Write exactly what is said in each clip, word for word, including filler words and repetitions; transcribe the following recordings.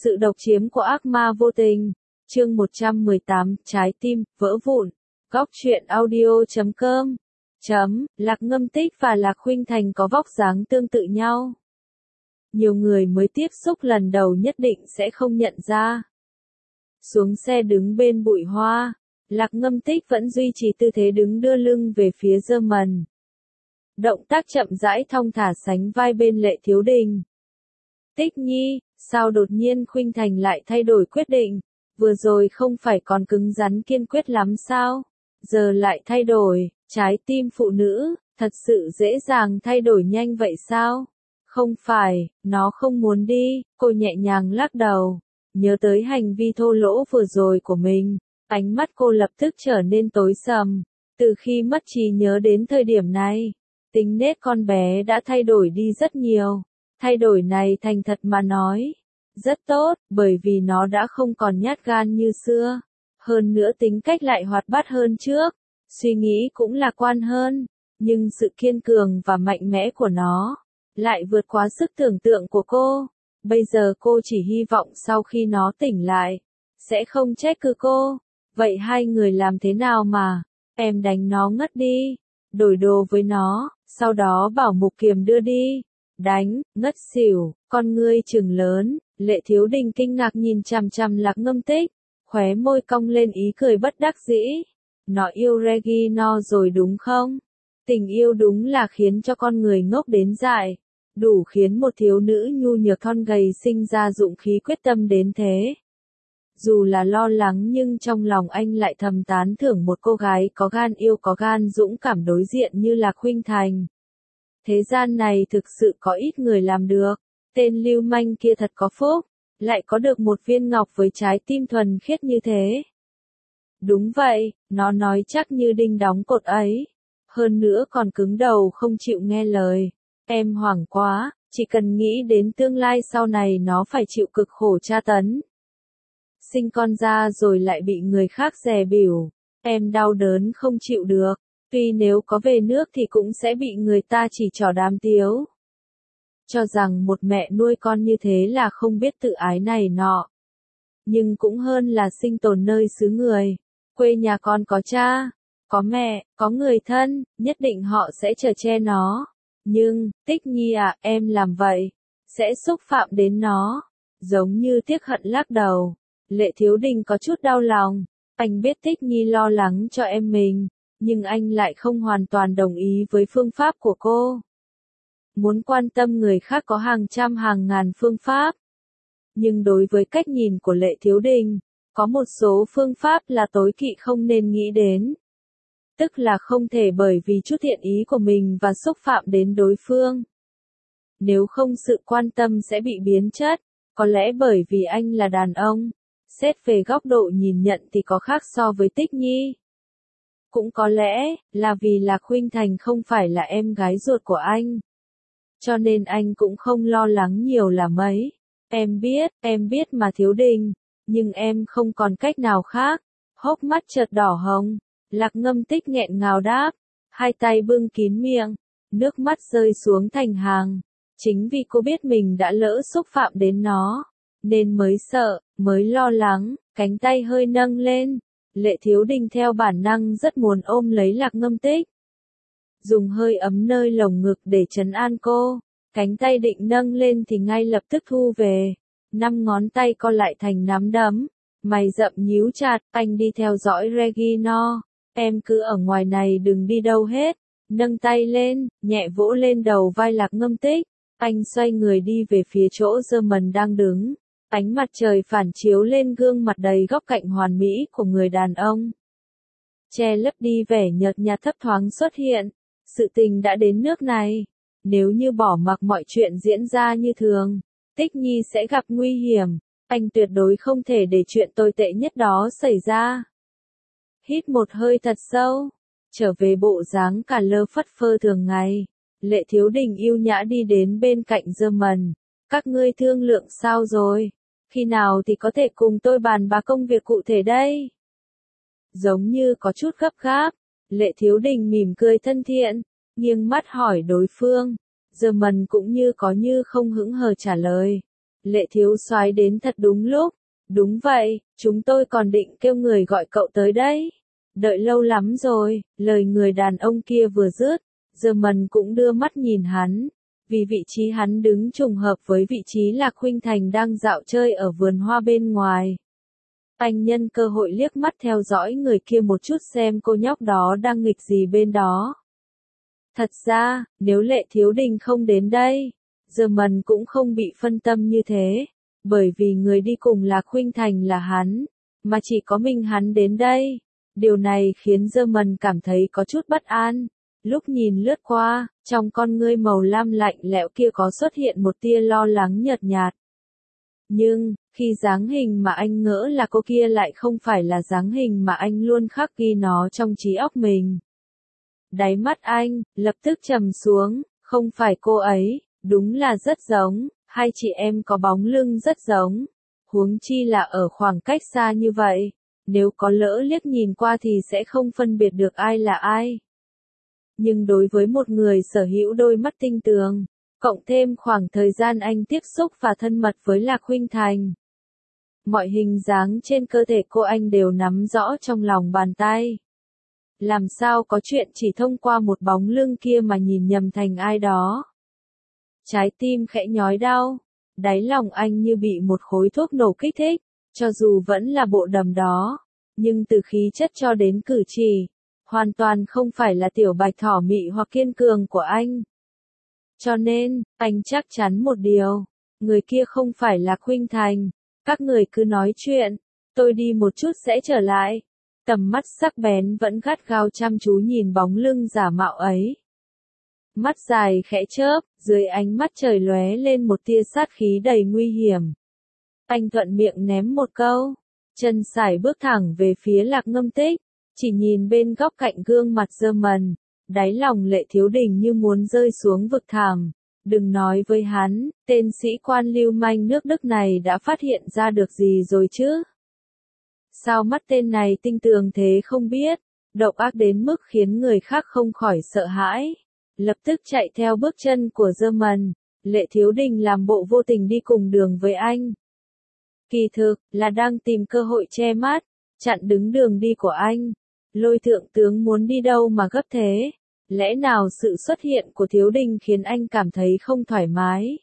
Sự độc chiếm của ác ma vô tình. Chương một trăm mười tám, trái tim, vỡ vụn. Góc truyện audio chấm com. Chấm, Lạc Ngâm Tích và Lạc Khuynh Thành có vóc dáng tương tự nhau. Nhiều người mới tiếp xúc lần đầu nhất định sẽ không nhận ra. Xuống xe đứng bên bụi hoa, Lạc Ngâm Tích vẫn duy trì tư thế đứng đưa lưng về phía German. Động tác chậm rãi thong thả sánh vai bên Lệ Thiếu Đình. Tích Nhi, sao đột nhiên Khuynh Thành lại thay đổi quyết định? Vừa rồi không phải còn cứng rắn kiên quyết lắm sao? Giờ lại thay đổi, trái tim phụ nữ, thật sự dễ dàng thay đổi nhanh vậy sao? Không phải, nó không muốn đi, cô nhẹ nhàng lắc đầu. Nhớ tới hành vi thô lỗ vừa rồi của mình, ánh mắt cô lập tức trở nên tối sầm. Từ khi mất trí nhớ đến thời điểm này, tính nết con bé đã thay đổi đi rất nhiều. Thay đổi này thành thật mà nói, rất tốt, bởi vì nó đã không còn nhát gan như xưa. Hơn nữa tính cách lại hoạt bát hơn trước, suy nghĩ cũng lạc quan hơn, nhưng sự kiên cường và mạnh mẽ của nó lại vượt quá sức tưởng tượng của cô. Bây giờ cô chỉ hy vọng sau khi nó tỉnh lại, sẽ không trách cứ cô. Vậy hai người làm thế nào mà? Em đánh nó ngất đi, đổi đồ với nó, sau đó bảo Mục Kiềm đưa đi. Đánh, ngất xỉu, con ngươi trừng lớn, Lệ Thiếu Đình kinh ngạc nhìn chằm chằm Lạc Ngâm Tích, khóe môi cong lên ý cười bất đắc dĩ. Nó yêu Regina rồi đúng không? Tình yêu đúng là khiến cho con người ngốc đến dại, đủ khiến một thiếu nữ nhu nhược thon gầy sinh ra dụng khí quyết tâm đến thế. Dù là lo lắng nhưng trong lòng anh lại thầm tán thưởng một cô gái có gan yêu có gan dũng cảm đối diện như Lạc Khuynh Thành. Thế gian này thực sự có ít người làm được, tên lưu manh kia thật có phúc, lại có được một viên ngọc với trái tim thuần khiết như thế. Đúng vậy, nó nói chắc như đinh đóng cột ấy, hơn nữa còn cứng đầu không chịu nghe lời. Em hoảng quá, chỉ cần nghĩ đến tương lai sau này nó phải chịu cực khổ tra tấn. Sinh con ra rồi lại bị người khác dè bỉu, em đau đớn không chịu được. Tuy nếu có về nước thì cũng sẽ bị người ta chỉ trỏ đám tiếu. Cho rằng một mẹ nuôi con như thế là không biết tự ái này nọ. Nhưng cũng hơn là sinh tồn nơi xứ người. Quê nhà con có cha, có mẹ, có người thân, nhất định họ sẽ chở che nó. Nhưng, Tích Nhi à, em làm vậy, sẽ xúc phạm đến nó. Giống như tiếc hận lắc đầu. Lệ Thiếu Đình có chút đau lòng. Anh biết Tích Nhi lo lắng cho em mình. Nhưng anh lại không hoàn toàn đồng ý với phương pháp của cô. Muốn quan tâm người khác có hàng trăm hàng ngàn phương pháp. Nhưng đối với cách nhìn của Lệ Thiếu Đình, có một số phương pháp là tối kỵ không nên nghĩ đến. Tức là không thể bởi vì chút thiện ý của mình và xúc phạm đến đối phương. Nếu không sự quan tâm sẽ bị biến chất, có lẽ bởi vì anh là đàn ông. Xét về góc độ nhìn nhận thì có khác so với Tích Nhi. Cũng có lẽ, là vì Lạc Khuynh Thành không phải là em gái ruột của anh. Cho nên anh cũng không lo lắng nhiều là mấy. Em biết, em biết mà Thiếu Đình, nhưng em không còn cách nào khác. Hốc mắt chợt đỏ hồng, Lạc Ngâm Tích nghẹn ngào đáp, hai tay bưng kín miệng, nước mắt rơi xuống thành hàng. Chính vì cô biết mình đã lỡ xúc phạm đến nó, nên mới sợ, mới lo lắng, cánh tay hơi nâng lên. Lệ Thiếu Đình theo bản năng rất muốn ôm lấy Lạc Ngâm Tích. Dùng hơi ấm nơi lồng ngực để trấn an cô, cánh tay định nâng lên thì ngay lập tức thu về. Năm ngón tay co lại thành nắm đấm, mày rậm nhíu chặt, anh đi theo dõi Regina. Em cứ ở ngoài này đừng đi đâu hết. Nâng tay lên, nhẹ vỗ lên đầu vai Lạc Ngâm Tích. Anh xoay người đi về phía chỗ German đang đứng. Ánh mặt trời phản chiếu lên gương mặt đầy góc cạnh hoàn mỹ của người đàn ông. Che lấp đi vẻ nhợt nhạt thấp thoáng xuất hiện. Sự tình đã đến nước này. Nếu như bỏ mặc mọi chuyện diễn ra như thường, Tích Nhi sẽ gặp nguy hiểm. Anh tuyệt đối không thể để chuyện tồi tệ nhất đó xảy ra. Hít một hơi thật sâu. Trở về bộ dáng cả lơ phất phơ thường ngày. Lệ Thiếu Đình yêu nhã đi đến bên cạnh German. Các ngươi thương lượng sao rồi? Khi nào thì có thể cùng tôi bàn bạc công việc cụ thể đây? Giống như có chút gấp gáp, Lệ Thiếu Đình mỉm cười thân thiện, nghiêng mắt hỏi đối phương. German cũng như có như không hững hờ trả lời. Lệ thiếu soái đến thật đúng lúc. Đúng vậy, chúng tôi còn định kêu người gọi cậu tới đấy. Đợi lâu lắm rồi, lời người đàn ông kia vừa dứt, German cũng đưa mắt nhìn hắn. Vì vị trí hắn đứng trùng hợp với vị trí Lạc Khuynh Thành đang dạo chơi ở vườn hoa bên ngoài. Anh nhân cơ hội liếc mắt theo dõi người kia một chút xem cô nhóc đó đang nghịch gì bên đó. Thật ra, nếu Lệ Thiếu Đình không đến đây, German cũng không bị phân tâm như thế, bởi vì người đi cùng Lạc Khuynh Thành là hắn, mà chỉ có mình hắn đến đây. Điều này khiến German cảm thấy có chút bất an. Lúc nhìn lướt qua, trong con ngươi màu lam lạnh lẽo kia có xuất hiện một tia lo lắng nhợt nhạt. Nhưng, khi dáng hình mà anh ngỡ là cô kia lại không phải là dáng hình mà anh luôn khắc ghi nó trong trí óc mình. Đáy mắt anh, lập tức trầm xuống, không phải cô ấy, đúng là rất giống, hai chị em có bóng lưng rất giống. Huống chi là ở khoảng cách xa như vậy, nếu có lỡ liếc nhìn qua thì sẽ không phân biệt được ai là ai. Nhưng đối với một người sở hữu đôi mắt tinh tường, cộng thêm khoảng thời gian anh tiếp xúc và thân mật với Lạc Khuynh Thành, mọi hình dáng trên cơ thể cô anh đều nắm rõ trong lòng bàn tay. Làm sao có chuyện chỉ thông qua một bóng lưng kia mà nhìn nhầm thành ai đó. Trái tim khẽ nhói đau, đáy lòng anh như bị một khối thuốc nổ kích thích, cho dù vẫn là bộ đầm đó, nhưng từ khí chất cho đến cử chỉ, hoàn toàn không phải là tiểu bạch thỏ mị hoặc kiên cường của anh. Cho nên, anh chắc chắn một điều, người kia không phải là Khuynh Thành, các người cứ nói chuyện, tôi đi một chút sẽ trở lại. Tầm mắt sắc bén vẫn gắt gao chăm chú nhìn bóng lưng giả mạo ấy. Mắt dài khẽ chớp, dưới ánh mắt trời lóe lên một tia sát khí đầy nguy hiểm. Anh thuận miệng ném một câu, chân sải bước thẳng về phía Lạc Ngâm Tích, chỉ nhìn bên góc cạnh gương mặt German, đáy lòng Lệ Thiếu Đình như muốn rơi xuống vực thẳm. Đừng nói với hắn, tên sĩ quan lưu manh nước Đức này đã phát hiện ra được gì rồi chứ? Sao mắt tên này tinh tường thế không biết, độc ác đến mức khiến người khác không khỏi sợ hãi. Lập tức chạy theo bước chân của German, Lệ Thiếu Đình làm bộ vô tình đi cùng đường với anh. Kỳ thực, là đang tìm cơ hội che mắt, chặn đứng đường đi của anh. Lôi thượng tướng muốn đi đâu mà gấp thế? Lẽ nào sự xuất hiện của Thiếu Đình khiến anh cảm thấy không thoải mái?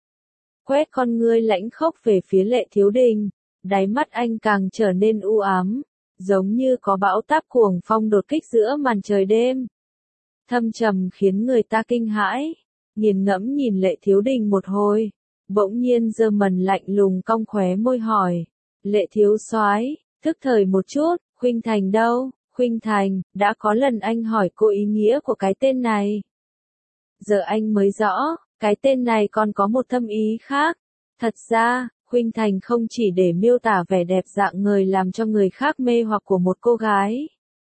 Quét con ngươi lãnh khốc về phía Lệ Thiếu Đình, đáy mắt anh càng trở nên u ám, giống như có bão táp cuồng phong đột kích giữa màn trời đêm. Thâm trầm khiến người ta kinh hãi, nghiền ngẫm nhìn Lệ Thiếu Đình một hồi, bỗng nhiên German lạnh lùng cong khóe môi hỏi, Lệ thiếu soái, thức thời một chút, Khuynh Thành đâu? Khuynh Thành, đã có lần anh hỏi cô ý nghĩa của cái tên này. Giờ anh mới rõ, cái tên này còn có một thâm ý khác. Thật ra, Khuynh Thành không chỉ để miêu tả vẻ đẹp dạng người làm cho người khác mê hoặc của một cô gái,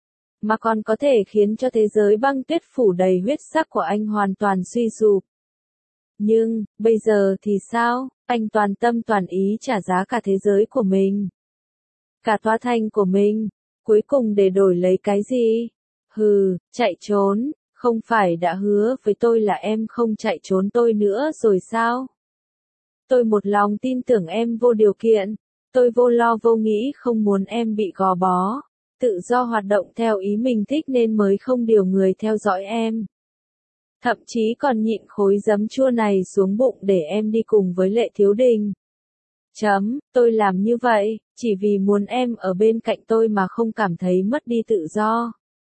mà còn có thể khiến cho thế giới băng tuyết phủ đầy huyết sắc của anh hoàn toàn suy sụp. Nhưng, bây giờ thì sao? Anh toàn tâm toàn ý trả giá cả thế giới của mình, cả tòa thành của mình, cuối cùng để đổi lấy cái gì? Hừ, chạy trốn, không phải đã hứa với tôi là em không chạy trốn tôi nữa rồi sao? Tôi một lòng tin tưởng em vô điều kiện, tôi vô lo vô nghĩ không muốn em bị gò bó, tự do hoạt động theo ý mình thích nên mới không điều người theo dõi em. Thậm chí còn nhịn khối giấm chua này xuống bụng để em đi cùng với Lệ Thiếu Đình. Chấm, tôi làm như vậy, chỉ vì muốn em ở bên cạnh tôi mà không cảm thấy mất đi tự do.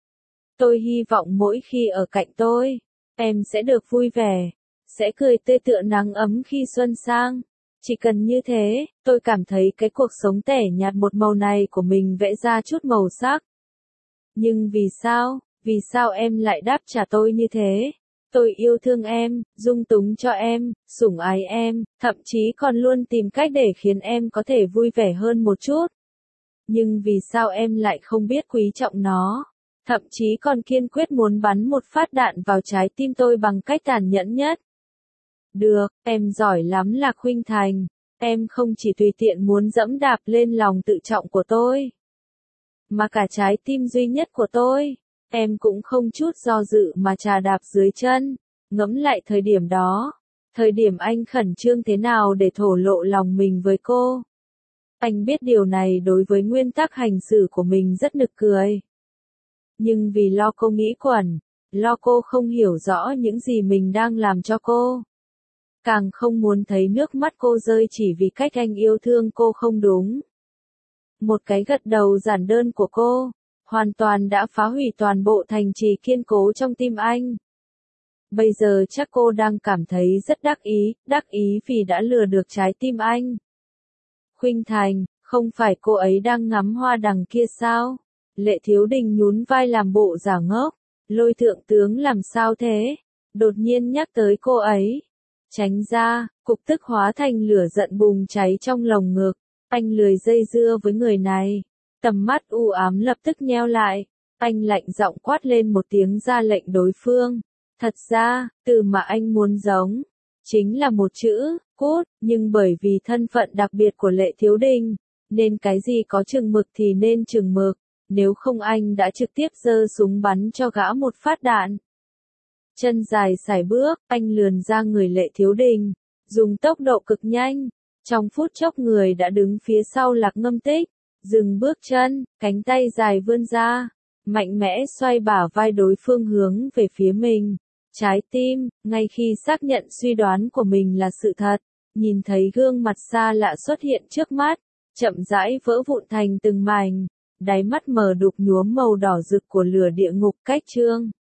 Tôi hy vọng mỗi khi ở cạnh tôi, em sẽ được vui vẻ, sẽ cười tươi tựa nắng ấm khi xuân sang. Chỉ cần như thế, tôi cảm thấy cái cuộc sống tẻ nhạt một màu này của mình vẽ ra chút màu sắc. Nhưng vì sao, vì sao em lại đáp trả tôi như thế? Tôi yêu thương em, dung túng cho em, sủng ái em, thậm chí còn luôn tìm cách để khiến em có thể vui vẻ hơn một chút. Nhưng vì sao em lại không biết quý trọng nó? Thậm chí còn kiên quyết muốn bắn một phát đạn vào trái tim tôi bằng cách tàn nhẫn nhất. Được, em giỏi lắm Lạc Khuynh Thành. Em không chỉ tùy tiện muốn dẫm đạp lên lòng tự trọng của tôi, mà cả trái tim duy nhất của tôi. Em cũng không chút do dự mà chà đạp dưới chân. Ngẫm lại thời điểm đó, Thời điểm anh khẩn trương thế nào để thổ lộ lòng mình với cô. Anh biết điều này đối với nguyên tắc hành xử của mình rất nực cười. Nhưng vì lo cô nghĩ quẩn, lo cô không hiểu rõ những gì mình đang làm cho cô. Càng không muốn thấy nước mắt cô rơi chỉ vì cách anh yêu thương cô không đúng. Một cái gật đầu giản đơn của cô, hoàn toàn đã phá hủy toàn bộ thành trì kiên cố trong tim anh. Bây giờ chắc cô đang cảm thấy rất đắc ý, đắc ý vì đã lừa được trái tim anh. Khuynh Thành, không phải cô ấy đang ngắm hoa đằng kia sao? Lệ Thiếu Đình nhún vai làm bộ giả ngốc. Lôi thượng tướng làm sao thế? Đột nhiên nhắc tới cô ấy. Tránh ra, cục tức hóa thành lửa giận bùng cháy trong lồng ngực. Anh lười dây dưa với người này. Tầm mắt u ám lập tức nheo lại. Anh lạnh giọng quát lên một tiếng ra lệnh đối phương. Thật ra, từ mà anh muốn giống, chính là một chữ, cút, nhưng bởi vì thân phận đặc biệt của Lệ Thiếu Đình, nên cái gì có chừng mực thì nên chừng mực, nếu không anh đã trực tiếp giơ súng bắn cho gã một phát đạn. Chân dài sải bước, anh lườn ra người Lệ Thiếu Đình, dùng tốc độ cực nhanh, trong phút chốc người đã đứng phía sau Lạc Ngâm Tích, dừng bước chân, cánh tay dài vươn ra, mạnh mẽ xoay bả vai đối phương hướng về phía mình. Trái tim, ngay khi xác nhận suy đoán của mình là sự thật, nhìn thấy gương mặt xa lạ xuất hiện trước mắt, chậm rãi vỡ vụn thành từng mảnh, đáy mắt mờ đục nhuốm màu đỏ rực của lửa địa ngục cách chương.